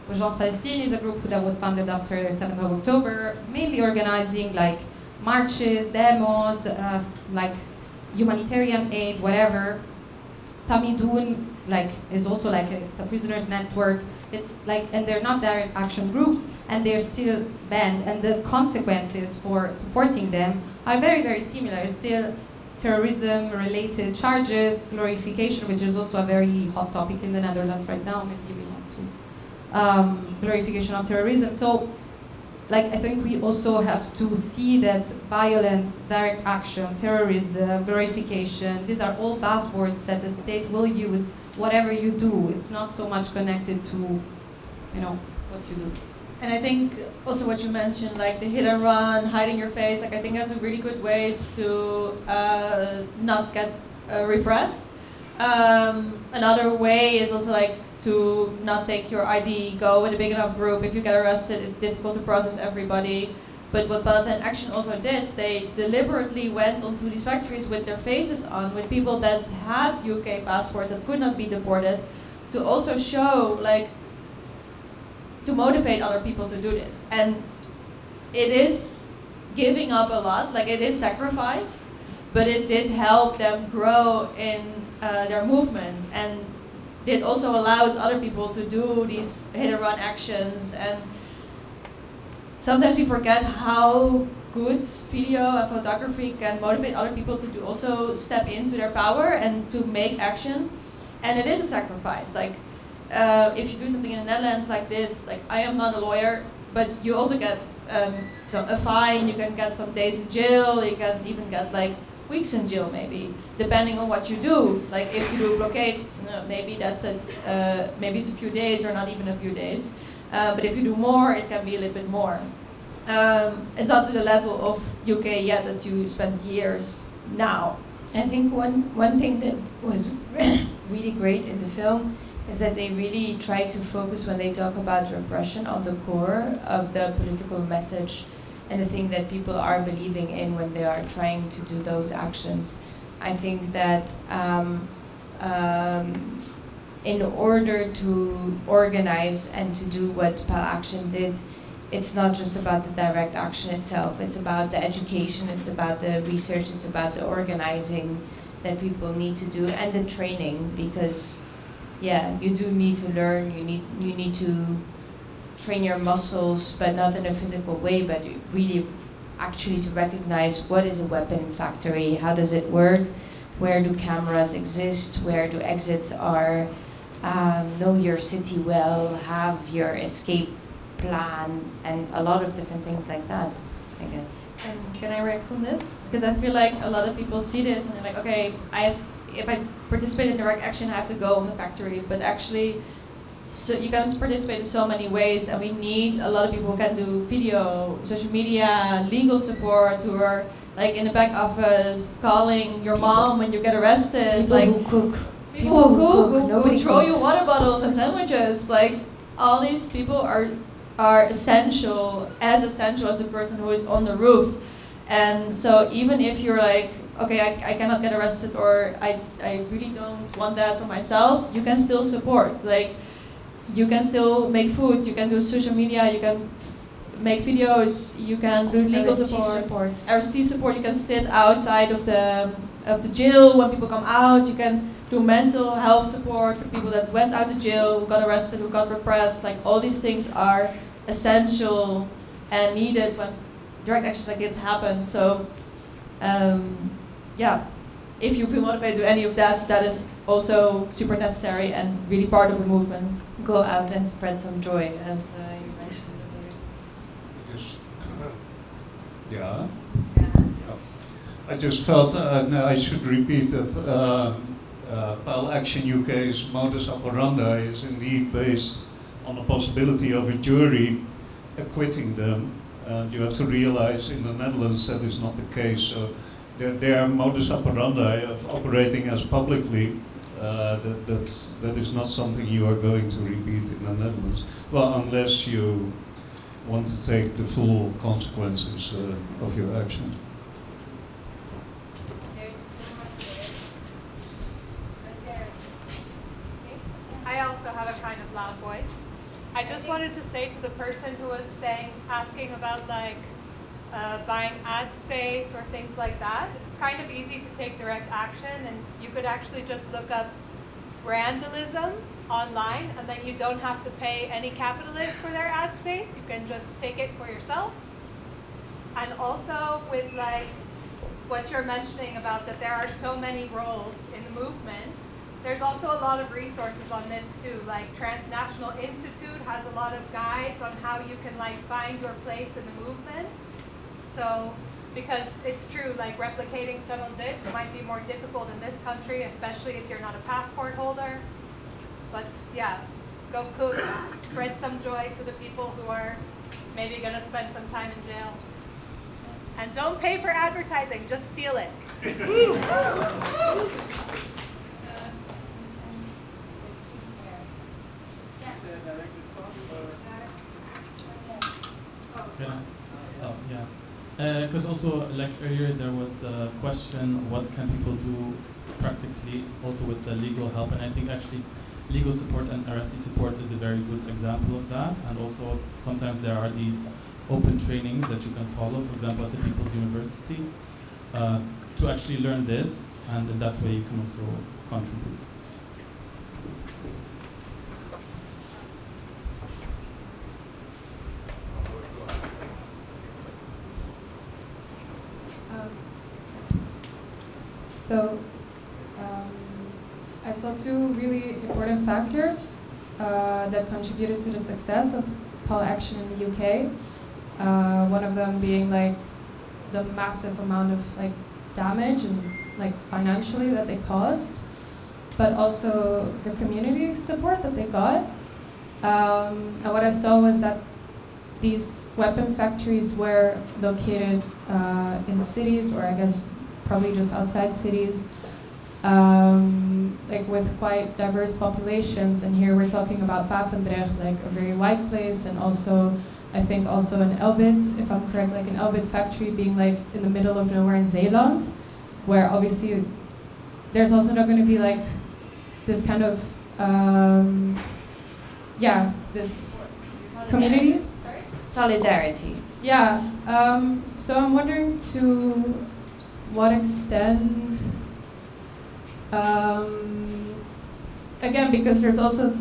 Urgence Palestine is a group that was founded after seventh of October, mainly organizing like marches, demos, uh, like humanitarian aid, whatever. Samidoun, like, is also like a, it's a prisoners network. It's like, and they're not direct action groups, and they're still banned. And the consequences for supporting them are very, very similar. Still, terrorism-related charges, glorification, which is also a very hot topic in the Netherlands right now. Maybe we want to um, glorification of terrorism. So, like, I think we also have to see that violence, direct action, terrorism, glorification, these are all buzzwords that the state will use whatever you do. It's not so much connected to, you know, what you do. And I think also what you mentioned, like the hit and run, hiding your face, like I think that's a really good ways to uh, not get uh, repressed. Um, another way is also like to not take your I D, go with a big enough group. If you get arrested, it's difficult to process everybody. But what Palestine Action also did, they deliberately went onto these factories with their faces on, with people that had U K passports that could not be deported, to also show, like, to motivate other people to do this. And it is giving up a lot, like it is sacrifice, but it did help them grow in uh, their movement, and it also allows other people to do these hit and run actions. And sometimes we forget how good video and photography can motivate other people to do also step into their power and to make action. And it is a sacrifice. Like uh, if you do something in the Netherlands like this, like I am not a lawyer, but you also get um, some, a fine, you can get some days in jail, you can even get like weeks in jail maybe, depending on what you do. Like if you do blockade, you know, maybe that's a, uh, maybe it's a few days or not even a few days. Uh, but if you do more, it can be a little bit more. Um, it's not to the level of U K yet that you spend years now. I think one, one thing that was really great in the film is that they really try to focus when they talk about repression on the core of the political message and the thing that people are believing in when they are trying to do those actions. I think that um, um, in order to organize and to do what Pal Action did, it's not just about the direct action itself, it's about the education, it's about the research, it's about the organizing that people need to do, and the training, because yeah, you do need to learn, you need, you need to train your muscles, but not in a physical way, but really actually to recognize what is a weapon factory, how does it work, where do cameras exist, where do exits are, um, know your city well, have your escape plan, and a lot of different things like that, I guess. And can I react on this? Because I feel like a lot of people see this and they're like, okay, I have, if I participate in direct action, I have to go on the factory. But actually, so you can participate in so many ways, and we need a lot of people who can do video, social media, legal support, who are like in the back office calling your mom when you get arrested. People like who cook. People who cook, who, Nobody who throw cooks. you water bottles and sandwiches. Like all these people are are essential, as essential as the person who is on the roof. And so even if you're like, okay, I, I cannot get arrested, or I, I really don't want that for myself, you can still support. Like, you can still make food, you can do social media, you can f- make videos, you can do legal R S T support. support. R S T support, you can sit outside of the of the jail when people come out, you can do mental health support for people that went out of jail, who got arrested, who got repressed. Like all these things are essential and needed when direct actions like this happen. So, um, yeah, if you feel motivated to do any of that, that is also super necessary and really part of the movement. Go out and spread some joy, as uh, you mentioned earlier. Just, yeah. yeah. I just felt uh, no, I should repeat that uh, uh, Pal Action U K's modus operandi is indeed based on the possibility of a jury acquitting them. And you have to realize in the Netherlands that is not the case. So their, their modus operandi of operating as publicly, uh, that, that's, that is not something you are going to repeat in the Netherlands. Well, unless you want to take the full consequences uh, of your actions. There's someone there. Right there. Okay. I also have a kind of loud voice. I just just wanted to say to the person who was saying, asking about like uh, buying ad space or things like that, it's kind of easy to take direct action, and you could actually just look up brandalism online, and then you don't have to pay any capitalists for their ad space. You can just take it for yourself. And also with like what you're mentioning about that there are so many roles in the movement, there's also a lot of resources on this too. Like Transnational Institute has a lot of guides on how you can like find your place in the movement. So, because it's true, like replicating some of this might be more difficult in this country, especially if you're not a passport holder. But yeah, go cook, spread some joy to the people who are maybe gonna spend some time in jail. And don't pay for advertising, just steal it. Can I? Oh, yeah. Because uh, also, like earlier, there was the question, what can people do practically also with the legal help? And I think actually legal support and R S C support is a very good example of that. And also, sometimes there are these open trainings that you can follow, for example, at the People's University, uh, to actually learn this, and in that way you can also contribute. So, um, I saw two really important factors uh, that contributed to the success of Pal Action in the U K. Uh, one of them being like the massive amount of like damage and like financially that they caused, but also the community support that they got. Um, and what I saw was that these weapon factories were located uh, in cities, or I guess probably just outside cities, um, like with quite diverse populations. And here we're talking about Papendrecht, like a very white place, and also I think also an Elbit, if I'm correct, like an Elbit factory being like in the middle of nowhere in Zeeland, where obviously there's also not going to be like this kind of, um, yeah, this community. Sorry? Solidarity. Yeah, um, so I'm wondering to what extent, um, again, because there's also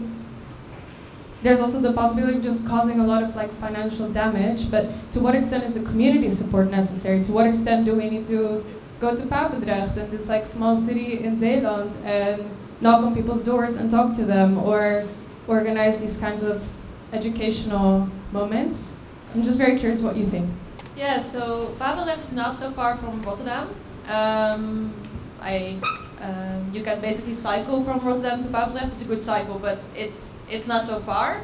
There's also the possibility of just causing a lot of like financial damage, but to what extent is the community support necessary? To what extent do we need to go to Papendrecht and this like small city in Zeeland and knock on people's doors and talk to them, or organize these kinds of educational moments? I'm just very curious what you think. Yeah, so Papendrecht is not so far from Rotterdam. Um, I Um, you can basically cycle from Rotterdam to Papendrecht. It's a good cycle, but it's it's not so far.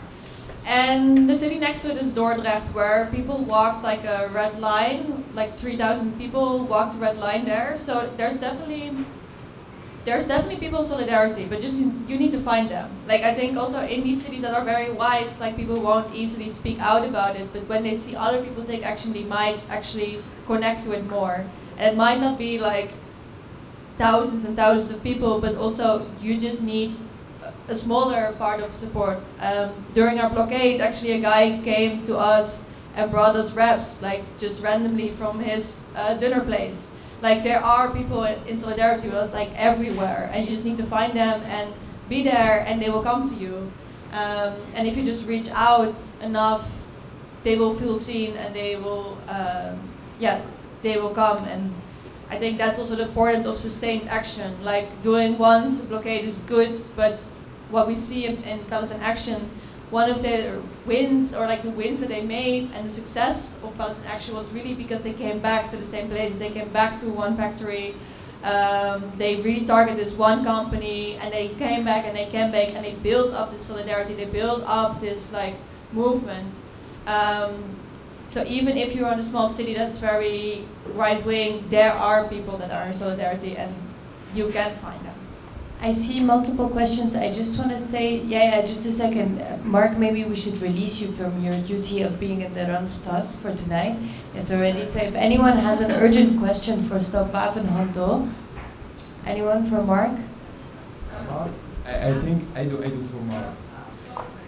And the city next to it is Dordrecht, where people walked like a red line, like three thousand people walked the red line there. So there's definitely there's definitely people in solidarity, but just you need to find them. Like I think also in these cities that are very white, like people won't easily speak out about it, but when they see other people take action, they might actually connect to it more. And it might not be like thousands and thousands of people, but also you just need a smaller part of support. Um, during our blockade, actually a guy came to us and brought us wraps, like just randomly from his uh, dinner place. Like there are people in, in solidarity with us like everywhere, and you just need to find them and be there, and they will come to you. Um, and if you just reach out enough, they will feel seen, and they will, um, yeah, they will come. And I think that's also the importance of sustained action. Like doing once a blockade is good, but what we see in, in Palestine Action, one of the wins, or like the wins that they made and the success of Palestine Action was really because they came back to the same places. They came back to one factory. Um, they really targeted this one company, and they came back and they came back and they built up this solidarity. They built up this like movement. Um, So even if you're in a small city that's very right-wing, there are people that are in solidarity, and you can find them. I see multiple questions. I just want to say, yeah, yeah, just a second. Uh, Mark, maybe we should release you from your duty of being in the Randstad for tonight. It's already, so if anyone has an urgent question for Stop Wapenhandel, anyone for Mark? Mark? I, I think I do, I do for Mark.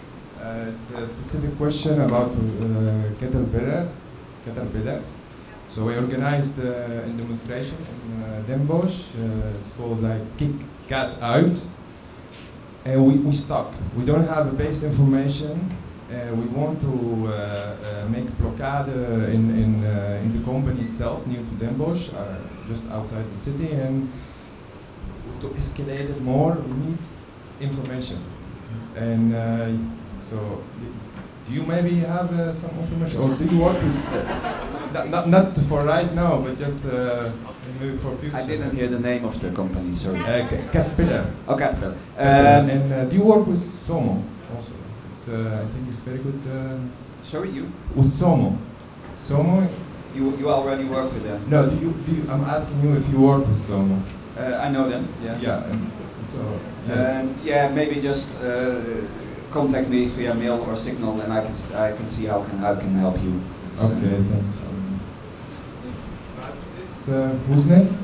Uh, it's a specific question about uh, Caterpillar. Caterpillar. So we organized uh, a demonstration in uh, Den Bosch. Uh, it's called like Kick Cat Out. And we, we stuck. We don't have a base information. Uh, we want to uh, uh, make blockade in, in, uh, in the company itself, near to Den Bosch, uh, just outside the city. And to escalate it more, we need information. And uh, so, do you maybe have uh, some information, or do you work with, uh, not, not, not for right now, but just uh, maybe for future? I didn't hear the name of the company, sorry. Uh, Ca- Caterpillar. Oh, Caterpillar. Uh, Um, and uh, do you work with Somo also? It's, uh, I think it's very good. Uh, sorry, you? With Somo. Somo? You, you already work with them? No, do you, do you, I'm asking you if you work with Somo. Uh, I know them, yeah. Yeah, and so, yes. Um, yeah, maybe just uh, contact me via mail or signal, and I can s- I can see how can I can help you. It's, uh, Okay, thanks. So, who's next?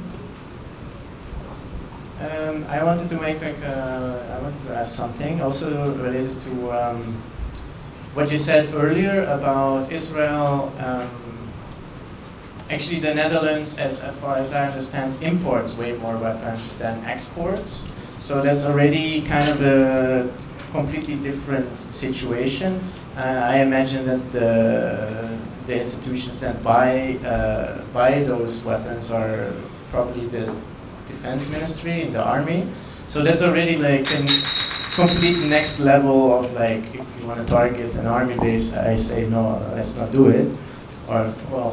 Um, I wanted to make like, uh, I wanted to ask something also related to um, what you said earlier about Israel. Um, actually, the Netherlands, as, as far as I understand, imports way more weapons than exports. So that's already kind of a completely different situation. Uh, I imagine that the the institutions that buy uh, buy those weapons are probably the defense ministry and the army. So that's already like a complete next level of like, if you want to target an army base, I say no, let's not do it. Or well.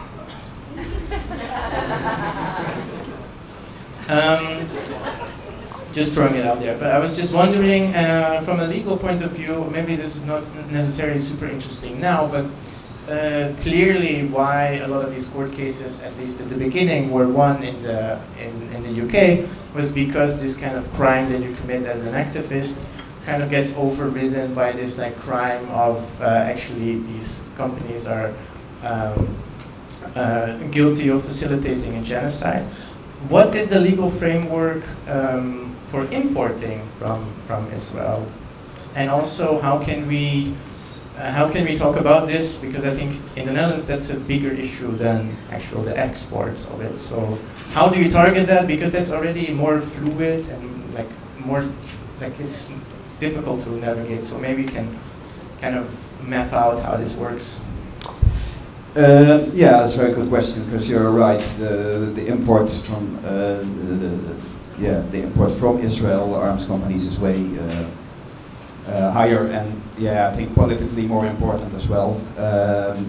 um, just throwing it out there. But I was just wondering, uh, from a legal point of view, maybe this is not necessarily super interesting now, but uh, clearly why a lot of these court cases, at least at the beginning, were won in the in, in the U K, was because this kind of crime that you commit as an activist kind of gets overridden by this like crime of uh, actually these companies are um, uh, guilty of facilitating a genocide. What is the legal framework um, for importing from from Israel, and also how can we uh, how can we talk about this? Because I think in the Netherlands that's a bigger issue than actual the export of it. So how do you target that? Because that's already more fluid and like more like it's difficult to navigate. So maybe you can kind of map out how this works. Uh, yeah, that's a very good question, because you're right. The the import from uh, the, the, the, yeah the import from Israel arms companies is way uh, uh, higher, and yeah I think politically more important as well. Um,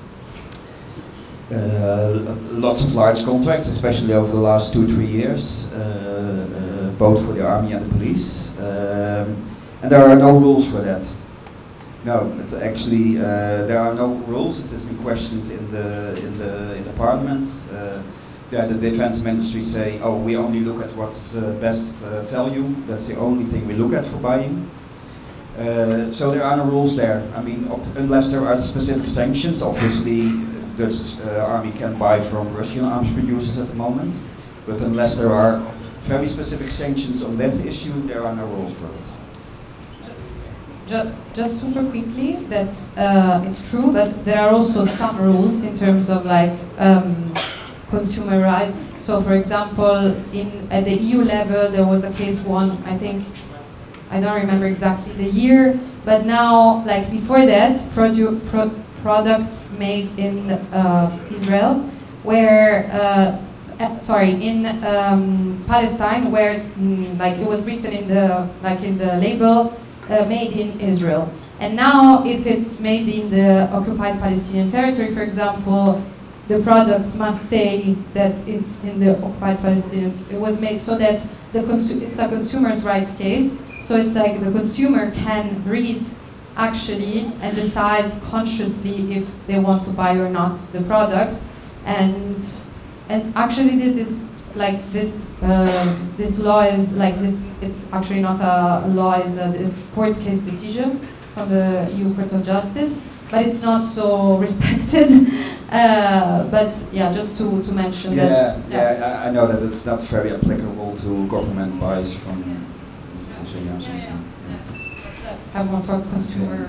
uh, lots of large contracts, especially over the last two three years, uh, uh, both for the army and the police, um, and there are no rules for that. No, it's actually uh, there are no rules. It has been questioned in the in the in the parliament. Uh, there the defense ministry say, "Oh, we only look at what's uh, best uh, value. That's the only thing we look at for buying." Uh, so there are no rules there. I mean, op- unless there are specific sanctions. Obviously, Dutch uh, army can buy from Russian arms producers at the moment, but unless there are very specific sanctions on that issue, there are no rules for it. Just, just super quickly, that uh, it's true, but there are also some rules in terms of like um, consumer rights. So, for example, in at the E U level, there was a case won, I think, I don't remember exactly the year, but now, like before that, produ- pro- products made in uh, Israel, where uh, uh, sorry, in um, Palestine, where mm, like it was written in the like in the label. Uh, made in Israel. And now if it's made in the occupied Palestinian territory, for example, the products must say that it's in the occupied Palestinian, it was made so that the consu- it's a consumer's rights case, so it's like the consumer can read actually and decide consciously if they want to buy or not the product. And and actually this is like this uh, this law is like this, it's actually not a law, it's a court case decision from the E U Court of Justice, but it's not so respected. uh, but yeah, just to, to mention yeah, that. Yeah, yeah, I, I know that it's not very applicable to government buys from Israeli arms. Yeah, yeah, yeah. That's a have one for consumer.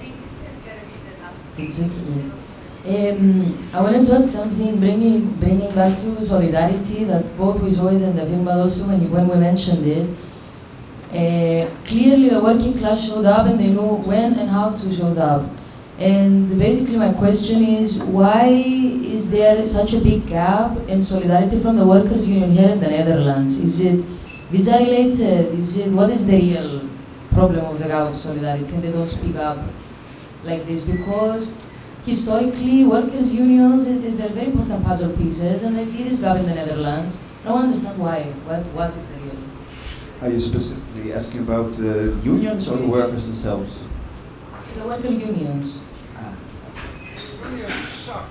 Exactly, yes. Um, I wanted to ask something, bringing bringing back to solidarity, that both we saw it in the film, but also when, you, when we mentioned it. Uh, clearly the working class showed up and they know when and how to show up. And basically my question is, why is there such a big gap in solidarity from the workers' union here in the Netherlands? Is it visa related? Is it, what is the real problem of the gap of solidarity? They don't speak up like this because historically workers' unions, it is, they're very important puzzle pieces, and I see this gap in the Netherlands. I don't understand why. What, what is the real? Are you specifically asking about the unions or the workers themselves? The worker unions. Ah. Unions suck.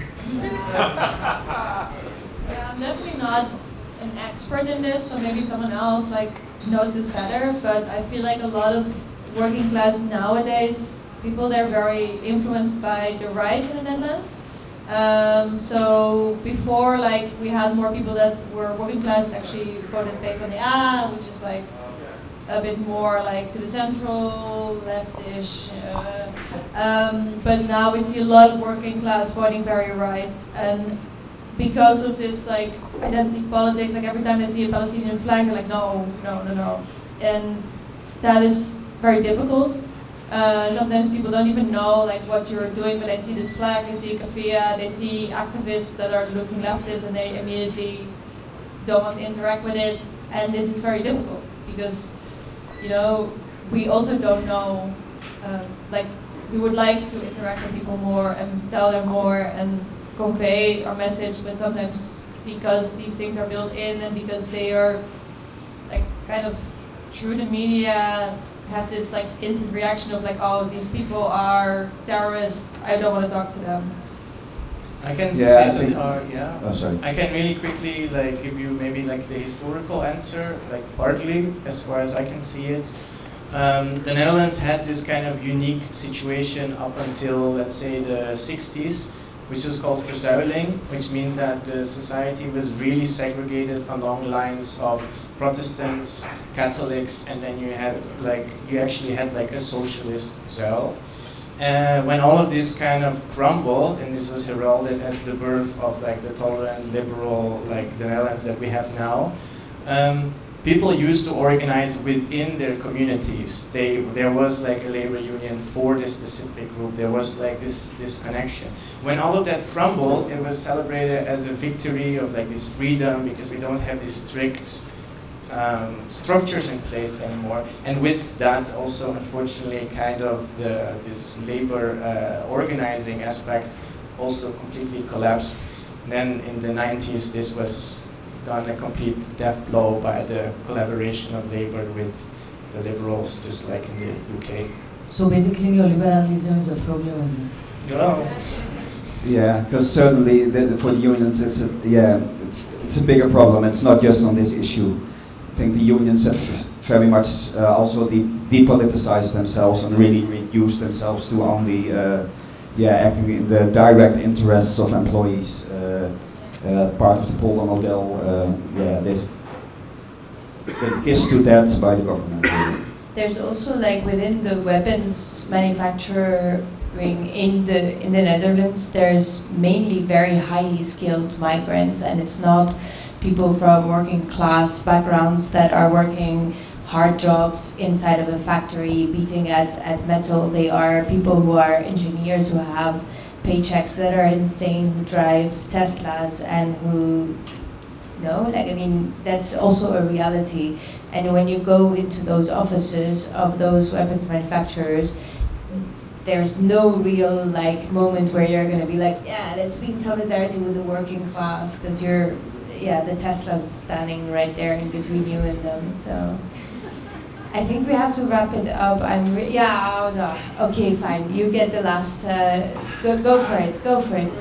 Yeah, I'm definitely not an expert in this, so maybe someone else like knows this better. But I feel like a lot of working class nowadays people, they're very influenced by the right in the Netherlands. Um, so before, like we had more people that were working class that actually voted P V D A, which is like a bit more like to the central, leftish. Uh, um, but now we see a lot of working class voting very right, and because of this like identity politics, like every time they see a Palestinian flag, they're like, no, no, no, no, and that is very difficult. Uh, sometimes people don't even know like what you're doing, but they see this flag, they see a kafia, they see activists that are looking leftist, and they immediately don't want to interact with it. And this is very difficult because, you know, we also don't know. Uh, like we would like to interact with people more and tell them more and convey our message, but sometimes because these things are built in and because they are like kind of through the media, have this like instant reaction of like, oh, these people are terrorists, I don't want to talk to them. I can Yeah, I say think- that, uh, yeah. Oh, sorry. I can really quickly like give you maybe like the historical answer, like partly as far as I can see it. Um, the Netherlands had this kind of unique situation up until let's say the sixties, which was called verzuiling, which means that the society was really segregated along lines of Protestants, Catholics, and then you had like you actually had like a socialist zuil. Uh, when all of this kind of crumbled, and this was heralded as the birth of like the tolerant, liberal, like the Netherlands that we have now, um, people used to organize within their communities. They, there was like a labor union for this specific group. There was like this, this connection. When all of that crumbled, it was celebrated as a victory of like this freedom because we don't have these strict um, structures in place anymore. And with that also, unfortunately, kind of the, this labor uh, organizing aspect also completely collapsed. And then in the nineties, this was done a complete death blow by the collaboration of labor with the liberals, just like in the U K. So basically neoliberalism is a problem. No. Yeah, because certainly the, for the unions, it's a, yeah, it's, it's a bigger problem. It's not just on this issue. I think the unions have very much uh, also de depoliticized themselves and really reduced themselves to only uh, yeah, acting in the direct interests of employees. Uh, Uh, part of the Polder model, uh, yeah, they've been kissed to death by the government. There's also like within the weapons manufacturing in the in the Netherlands, there's mainly very highly skilled migrants, and it's not people from working class backgrounds that are working hard jobs inside of a factory beating at, at metal. They are people who are engineers who have paychecks that are insane, who drive Teslas, and who, you know, like, I mean, that's also a reality. And when you go into those offices of those weapons manufacturers, there's no real, like, moment where you're gonna be like, yeah, let's be in solidarity with the working class, because you're, yeah, the Tesla's standing right there in between you and them, so. I think we have to wrap it up. I'm re yeah, oh no. Okay, fine. You get the last. Uh, go, go for it. Go for it.